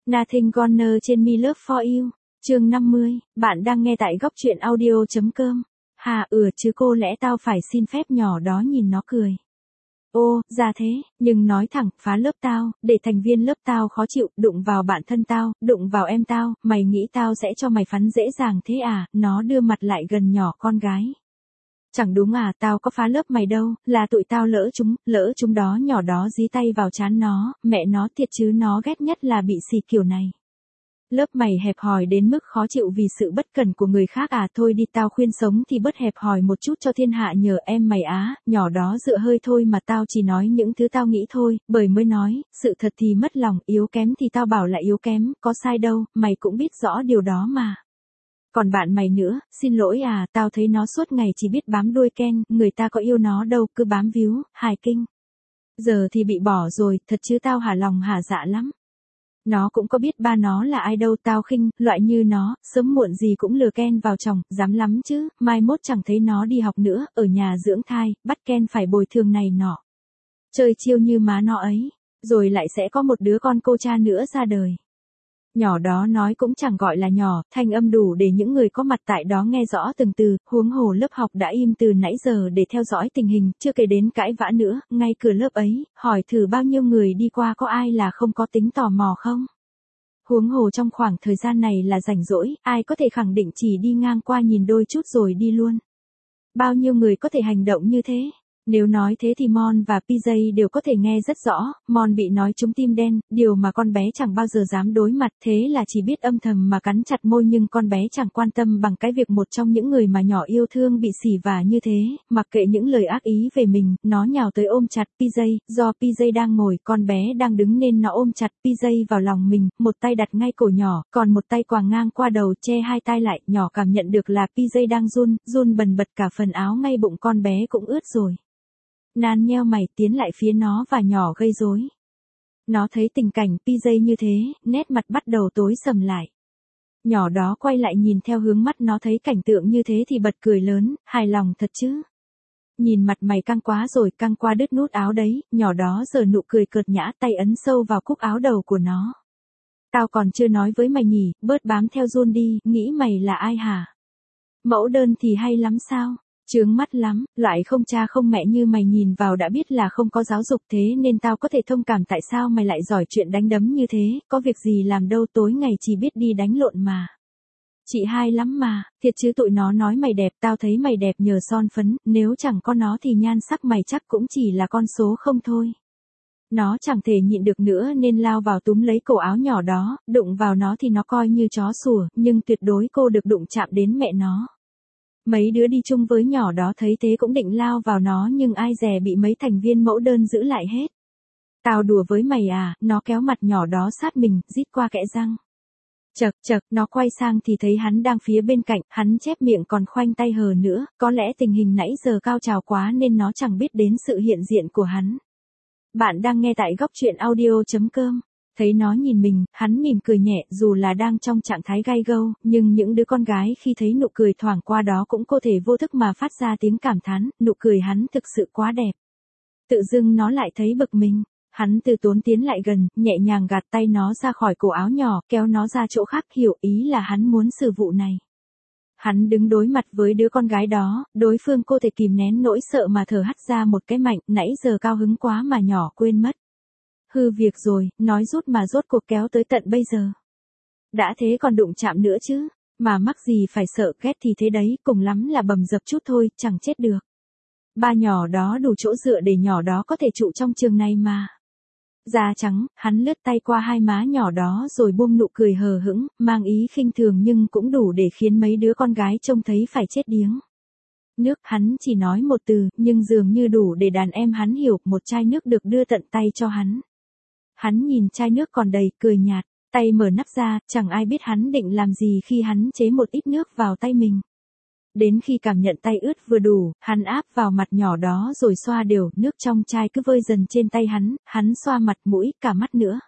Nothing Gonna Change Me Love For You. Chương 50, bạn đang nghe tại góc truyện audio.com. Hà chứ cô lẽ tao phải xin phép nhỏ đó nhìn nó cười. Ô, ra thế, nhưng nói thẳng, phá lớp tao, để thành viên lớp tao khó chịu, đụng vào bạn thân tao, đụng vào em tao, mày nghĩ tao sẽ cho mày phắn dễ dàng thế à, nó đưa mặt lại gần nhỏ con gái. Chẳng đúng à, tao có phá lớp mày đâu, là tụi tao lỡ chúng đó. Nhỏ đó dí tay vào trán nó, mẹ nó thiệt chứ, nó ghét nhất là bị xì kiểu này. Lớp mày hẹp hòi đến mức khó chịu vì sự bất cẩn của người khác à, thôi đi, tao khuyên sống thì bớt hẹp hòi một chút cho thiên hạ nhờ em mày á. Nhỏ đó dựa hơi thôi mà, tao chỉ nói những thứ tao nghĩ thôi, bởi mới nói, sự thật thì mất lòng, yếu kém thì tao bảo là yếu kém, có sai đâu, mày cũng biết rõ điều đó mà. Còn bạn mày nữa, xin lỗi à, tao thấy nó suốt ngày chỉ biết bám đuôi Ken, người ta có yêu nó đâu, cứ bám víu, hài kinh. Giờ thì bị bỏ rồi, thật chứ tao hả lòng hả dạ lắm. Nó cũng có biết ba nó là ai đâu, tao khinh, loại như nó, sớm muộn gì cũng lừa Ken vào chồng, dám lắm chứ, mai mốt chẳng thấy nó đi học nữa, ở nhà dưỡng thai, bắt Ken phải bồi thường này nọ. Chơi chiêu như má nó ấy, rồi lại sẽ có một đứa con cô cha nữa ra đời. Nhỏ đó nói cũng chẳng gọi là nhỏ, thanh âm đủ để những người có mặt tại đó nghe rõ từng từ, huống hồ lớp học đã im từ nãy giờ để theo dõi tình hình, chưa kể đến cãi vã nữa, ngay cửa lớp ấy, hỏi thử bao nhiêu người đi qua có ai là không có tính tò mò không? Huống hồ trong khoảng thời gian này là rảnh rỗi, ai có thể khẳng định chỉ đi ngang qua nhìn đôi chút rồi đi luôn? Bao nhiêu người có thể hành động như thế? Nếu nói thế thì Mon và PJ đều có thể nghe rất rõ, Mon bị nói trúng tim đen, điều mà con bé chẳng bao giờ dám đối mặt, thế là chỉ biết âm thầm mà cắn chặt môi, nhưng con bé chẳng quan tâm bằng cái việc một trong những người mà nhỏ yêu thương bị xỉ vả như thế, mặc kệ những lời ác ý về mình, nó nhào tới ôm chặt PJ, do PJ đang ngồi, con bé đang đứng nên nó ôm chặt PJ vào lòng mình, một tay đặt ngay cổ nhỏ, còn một tay quàng ngang qua đầu che hai tai lại, nhỏ cảm nhận được là PJ đang run bần bật, cả phần áo ngay bụng con bé cũng ướt rồi. Nan nheo mày tiến lại phía nó và nhỏ gây rối. Nó thấy tình cảnh PJ như thế, nét mặt bắt đầu tối sầm lại. Nhỏ đó quay lại nhìn theo hướng mắt nó thấy cảnh tượng như thế thì bật cười lớn, hài lòng thật chứ. Nhìn mặt mày căng quá rồi, căng qua đứt nút áo đấy, nhỏ đó giờ nụ cười cợt nhã, tay ấn sâu vào cúc áo đầu của nó. Tao còn chưa nói với mày nhỉ, bớt bám theo Jun đi, nghĩ mày là ai hả? Mẫu đơn thì hay lắm sao? Chướng mắt lắm, loại không cha không mẹ như mày nhìn vào đã biết là không có giáo dục, thế nên tao có thể thông cảm tại sao mày lại giỏi chuyện đánh đấm như thế, có việc gì làm đâu, tối ngày chỉ biết đi đánh lộn mà. Chị hai lắm mà, thiệt chứ, tụi nó nói mày đẹp, tao thấy mày đẹp nhờ son phấn, nếu chẳng có nó thì nhan sắc mày chắc cũng chỉ là con số không thôi. Nó chẳng thể nhịn được nữa nên lao vào túm lấy cổ áo nhỏ đó, đụng vào nó thì nó coi như chó sủa, nhưng tuyệt đối cô được đụng chạm đến mẹ nó. Mấy đứa đi chung với nhỏ đó thấy thế cũng định lao vào nó, nhưng ai dè bị mấy thành viên mẫu đơn giữ lại hết. Tao đùa với mày à, nó kéo mặt nhỏ đó sát mình, rít qua kẽ răng. Chậc, nó quay sang thì thấy hắn đang phía bên cạnh, hắn chép miệng còn khoanh tay hờ nữa, có lẽ tình hình nãy giờ cao trào quá nên nó chẳng biết đến sự hiện diện của hắn. Bạn đang nghe tại góc truyện audio.com. Thấy nó nhìn mình, hắn mỉm cười nhẹ, dù là đang trong trạng thái gay gâu, nhưng những đứa con gái khi thấy nụ cười thoảng qua đó cũng có thể vô thức mà phát ra tiếng cảm thán, nụ cười hắn thực sự quá đẹp. Tự dưng nó lại thấy bực mình, hắn từ tốn tiến lại gần, nhẹ nhàng gạt tay nó ra khỏi cổ áo nhỏ, kéo nó ra chỗ khác, hiểu ý là hắn muốn xử vụ này. Hắn đứng đối mặt với đứa con gái đó, đối phương cô thể kìm nén nỗi sợ mà thở hắt ra một cái mạnh, nãy giờ cao hứng quá mà nhỏ quên mất. Hư việc rồi, nói rút mà rốt cuộc kéo tới tận bây giờ. Đã thế còn đụng chạm nữa chứ, mà mắc gì phải sợ, ghét thì thế đấy, cùng lắm là bầm dập chút thôi, chẳng chết được. Ba nhỏ đó đủ chỗ dựa để nhỏ đó có thể trụ trong trường này mà. Da trắng, hắn lướt tay qua hai má nhỏ đó rồi buông nụ cười hờ hững, mang ý khinh thường nhưng cũng đủ để khiến mấy đứa con gái trông thấy phải chết điếng. Nước, hắn chỉ nói một từ, nhưng dường như đủ để đàn em hắn hiểu, một chai nước được đưa tận tay cho hắn. Hắn nhìn chai nước còn đầy, cười nhạt, tay mở nắp ra, chẳng ai biết hắn định làm gì khi hắn chế một ít nước vào tay mình. Đến khi cảm nhận tay ướt vừa đủ, hắn áp vào mặt nhỏ đó rồi xoa đều, nước trong chai cứ vơi dần trên tay hắn xoa mặt, mũi, cả mắt nữa.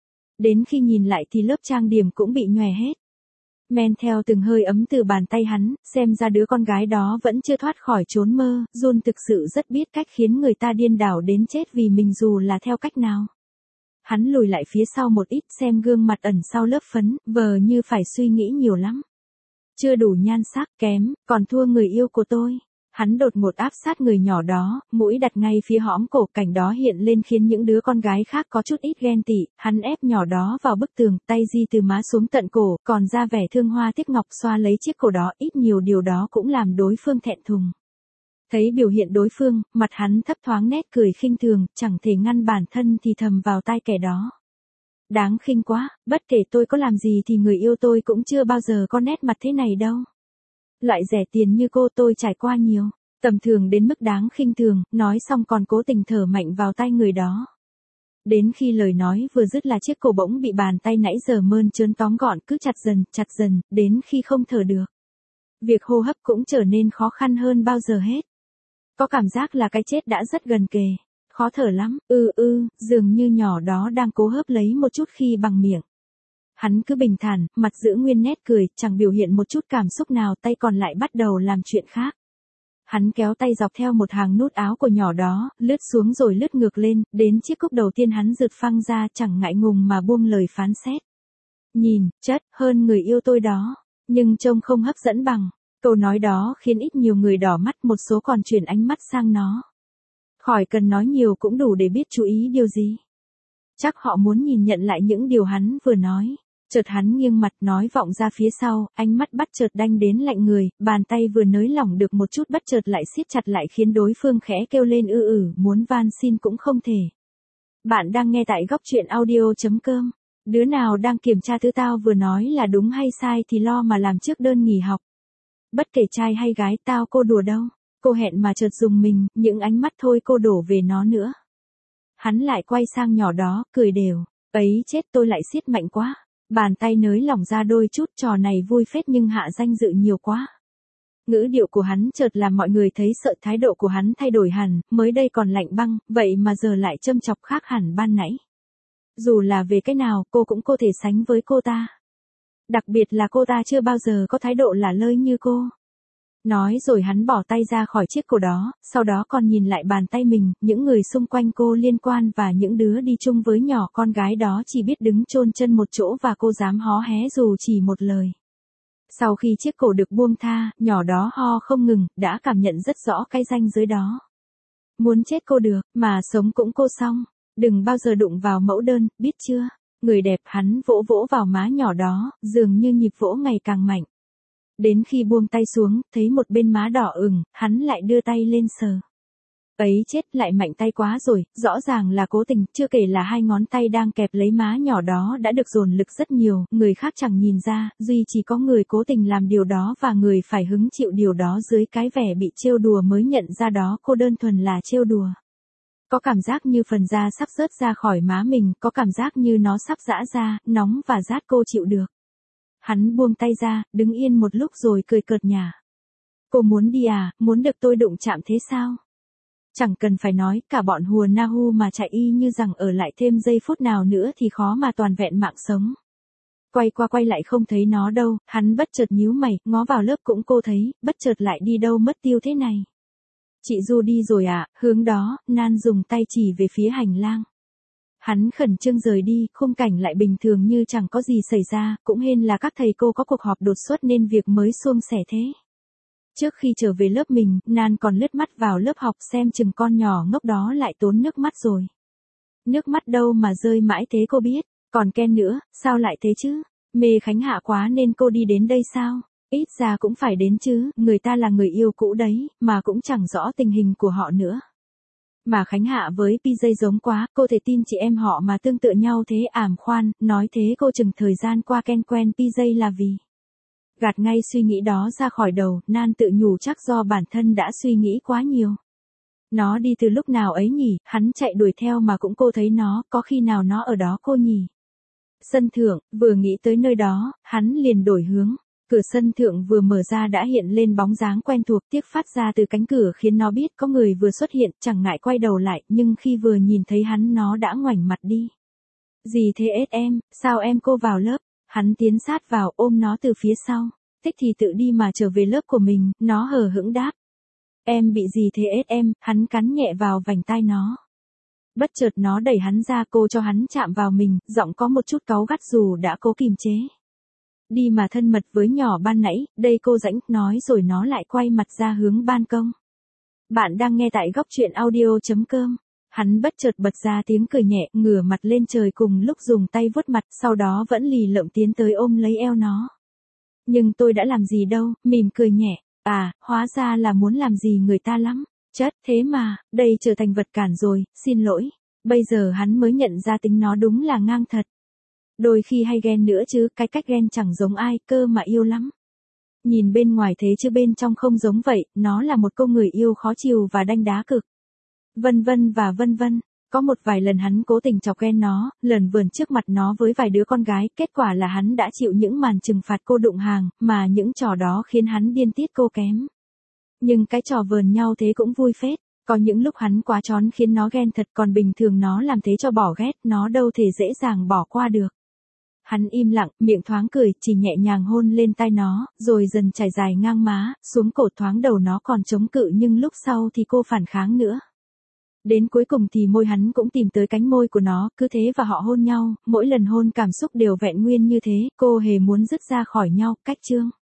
Đến khi nhìn lại thì lớp trang điểm cũng bị nhòe hết. Men theo từng hơi ấm từ bàn tay hắn, xem ra đứa con gái đó vẫn chưa thoát khỏi chốn mơ, Jun thực sự rất biết cách khiến người ta điên đảo đến chết vì mình dù là theo cách nào. Hắn lùi lại phía sau một ít xem gương mặt ẩn sau lớp phấn, vờ như phải suy nghĩ nhiều lắm. Chưa đủ nhan sắc, kém, còn thua người yêu của tôi. Hắn đột ngột áp sát người nhỏ đó, mũi đặt ngay phía hõm cổ, cảnh đó hiện lên khiến những đứa con gái khác có chút ít ghen tị. Hắn ép nhỏ đó vào bức tường, tay di từ má xuống tận cổ, còn ra vẻ thương hoa tiếc ngọc xoa lấy chiếc cổ đó, ít nhiều điều đó cũng làm đối phương thẹn thùng. Thấy biểu hiện đối phương, mặt hắn thấp thoáng nét cười khinh thường, chẳng thể ngăn bản thân thì thầm vào tai kẻ đó. Đáng khinh quá, bất kể tôi có làm gì thì người yêu tôi cũng chưa bao giờ có nét mặt thế này đâu. Loại rẻ tiền như cô tôi trải qua nhiều, tầm thường đến mức đáng khinh thường, nói xong còn cố tình thở mạnh vào tay người đó. Đến khi lời nói vừa dứt là chiếc cổ bỗng bị bàn tay nãy giờ mơn trớn tóm gọn cứ chặt dần, đến khi không thở được. Việc hô hấp cũng trở nên khó khăn hơn bao giờ hết. Có cảm giác là cái chết đã rất gần kề. Khó thở lắm, dường như nhỏ đó đang cố hớp lấy một chút khi bằng miệng. Hắn cứ bình thản, mặt giữ nguyên nét cười, chẳng biểu hiện một chút cảm xúc nào, tay còn lại bắt đầu làm chuyện khác. Hắn kéo tay dọc theo một hàng nút áo của nhỏ đó, lướt xuống rồi lướt ngược lên, đến chiếc cúc đầu tiên hắn giật phăng ra, chẳng ngại ngùng mà buông lời phán xét. Nhìn, chất, hơn người yêu tôi đó, nhưng trông không hấp dẫn bằng. Câu nói đó khiến ít nhiều người đỏ mắt, một số còn chuyển ánh mắt sang nó. Khỏi cần nói nhiều cũng đủ để biết chú ý điều gì. Chắc họ muốn nhìn nhận lại những điều hắn vừa nói. Chợt hắn nghiêng mặt nói vọng ra phía sau, ánh mắt bắt chợt đanh đến lạnh người, bàn tay vừa nới lỏng được một chút bất chợt lại siết chặt lại khiến đối phương khẽ kêu lên muốn van xin cũng không thể. Bạn đang nghe tại góc truyện audio.com. Đứa nào đang kiểm tra thứ tao vừa nói là đúng hay sai thì lo mà làm trước đơn nghỉ học. Bất kể trai hay gái tao cô đùa đâu. Cô hẹn mà chợt dùng mình, những ánh mắt thôi cô đổ về nó nữa. Hắn lại quay sang nhỏ đó, cười đều. Ấy chết, tôi lại siết mạnh quá. Bàn tay nới lỏng ra đôi chút, trò này vui phết nhưng hạ danh dự nhiều quá. Ngữ điệu của hắn chợt làm mọi người thấy sợ, thái độ của hắn thay đổi hẳn, mới đây còn lạnh băng, vậy mà giờ lại châm chọc khác hẳn ban nãy. Dù là về cái nào, cô cũng có thể sánh với cô ta. Đặc biệt là cô ta chưa bao giờ có thái độ lả lơi như cô. Nói rồi hắn bỏ tay ra khỏi chiếc cổ đó, sau đó còn nhìn lại bàn tay mình, những người xung quanh cô liên quan và những đứa đi chung với nhỏ con gái đó chỉ biết đứng chôn chân một chỗ và cô dám hó hé dù chỉ một lời. Sau khi chiếc cổ được buông tha, nhỏ đó ho không ngừng, đã cảm nhận rất rõ cái ranh giới đó. Muốn chết cô được, mà sống cũng cô xong. Đừng bao giờ đụng vào mẫu đơn, biết chưa? Người đẹp, hắn vỗ vỗ vào má nhỏ đó, dường như nhịp vỗ ngày càng mạnh. Đến khi buông tay xuống, thấy một bên má đỏ ửng, hắn lại đưa tay lên sờ. Ấy chết, lại mạnh tay quá rồi, rõ ràng là cố tình, chưa kể là hai ngón tay đang kẹp lấy má nhỏ đó đã được dồn lực rất nhiều, người khác chẳng nhìn ra, duy chỉ có người cố tình làm điều đó và người phải hứng chịu điều đó dưới cái vẻ bị trêu đùa mới nhận ra đó cô đơn thuần là trêu đùa. Có cảm giác như phần da sắp rớt ra khỏi má mình, có cảm giác như nó sắp giã ra, nóng và rát cô chịu được. Hắn buông tay ra, đứng yên một lúc rồi cười cợt nhả. Cô muốn đi à, muốn được tôi đụng chạm thế sao? Chẳng cần phải nói, cả bọn hùa na hu mà chạy y như rằng ở lại thêm giây phút nào nữa thì khó mà toàn vẹn mạng sống. Quay qua quay lại không thấy nó đâu, hắn bất chợt nhíu mày, ngó vào lớp cũng cô thấy, bất chợt lại đi đâu mất tiêu thế này. Chị Du đi rồi à, hướng đó, Nan dùng tay chỉ về phía hành lang. Hắn khẩn trương rời đi, khung cảnh lại bình thường như chẳng có gì xảy ra, cũng hên là các thầy cô có cuộc họp đột xuất nên việc mới suôn sẻ thế. Trước khi trở về lớp mình, Nan còn lướt mắt vào lớp học xem chừng con nhỏ ngốc đó lại tốn nước mắt rồi. Nước mắt đâu mà rơi mãi thế cô biết, còn Ken nữa, sao lại thế chứ? Mê Khánh Hạ quá nên cô đi đến đây sao? Ít ra cũng phải đến chứ, người ta là người yêu cũ đấy, mà cũng chẳng rõ tình hình của họ nữa. Mà Khánh Hạ với PJ giống quá, cô thể tin chị em họ mà tương tự nhau thế khoan, nói thế cô chừng thời gian qua Ken quen PJ là vì. Gạt ngay suy nghĩ đó ra khỏi đầu, Nan tự nhủ chắc do bản thân đã suy nghĩ quá nhiều. Nó đi từ lúc nào ấy nhỉ, hắn chạy đuổi theo mà cũng cô thấy nó, có khi nào nó ở đó cô nhỉ? Sân thượng, vừa nghĩ tới nơi đó, hắn liền đổi hướng. Cửa sân thượng vừa mở ra đã hiện lên bóng dáng quen thuộc tiếc phát ra từ cánh cửa khiến nó biết có người vừa xuất hiện, chẳng ngại quay đầu lại, nhưng khi vừa nhìn thấy hắn nó đã ngoảnh mặt đi. Gì thế ết em, sao em cô vào lớp? Hắn tiến sát vào ôm nó từ phía sau. Thích thì tự đi mà trở về lớp của mình, nó hờ hững đáp. Em bị gì thế ết em, hắn cắn nhẹ vào vành tai nó. Bất chợt nó đẩy hắn ra, cô cho hắn chạm vào mình, giọng có một chút cáu gắt dù đã cố kìm chế. Đi mà thân mật với nhỏ ban nãy, đây cô rãnh, nói rồi nó lại quay mặt ra hướng ban công. Bạn đang nghe tại góc truyện audio.com. Hắn bất chợt bật ra tiếng cười nhẹ, ngửa mặt lên trời cùng lúc dùng tay vuốt mặt, sau đó vẫn lì lợm tiến tới ôm lấy eo nó. Nhưng tôi đã làm gì đâu, mỉm cười nhẹ, hóa ra là muốn làm gì người ta lắm. Chất, thế mà, đây trở thành vật cản rồi, xin lỗi. Bây giờ hắn mới nhận ra tính nó đúng là ngang thật. Đôi khi hay ghen nữa chứ, cái cách ghen chẳng giống ai, cơ mà yêu lắm. Nhìn bên ngoài thế chứ bên trong không giống vậy, nó là một cô người yêu khó chiều và đanh đá cực. Vân vân và vân vân. Có một vài lần hắn cố tình chọc ghen nó, lờn vườn trước mặt nó với vài đứa con gái, kết quả là hắn đã chịu những màn trừng phạt cô đụng hàng, mà những trò đó khiến hắn điên tiết cô kém. Nhưng cái trò vờn nhau thế cũng vui phết, có những lúc hắn quá trón khiến nó ghen thật, còn bình thường nó làm thế cho bỏ ghét, nó đâu thể dễ dàng bỏ qua được. Hắn im lặng, miệng thoáng cười, chỉ nhẹ nhàng hôn lên tai nó, rồi dần trải dài ngang má, xuống cổ, thoáng đầu nó còn chống cự nhưng lúc sau thì cô phản kháng nữa. Đến cuối cùng thì môi hắn cũng tìm tới cánh môi của nó, cứ thế và họ hôn nhau, mỗi lần hôn cảm xúc đều vẹn nguyên như thế, cô hề muốn dứt ra khỏi nhau, cách chương.